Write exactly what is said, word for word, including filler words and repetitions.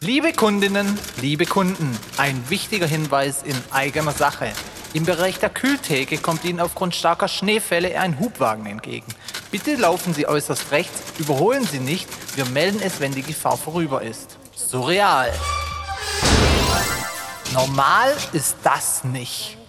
Liebe Kundinnen, liebe Kunden, ein wichtiger Hinweis in eigener Sache. Im Bereich der Kühltheke kommt Ihnen aufgrund starker Schneefälle ein Hubwagen entgegen. Bitte laufen Sie äußerst rechts, überholen Sie nicht, wir melden es, wenn die Gefahr vorüber ist. Surreal. Normal ist das nicht.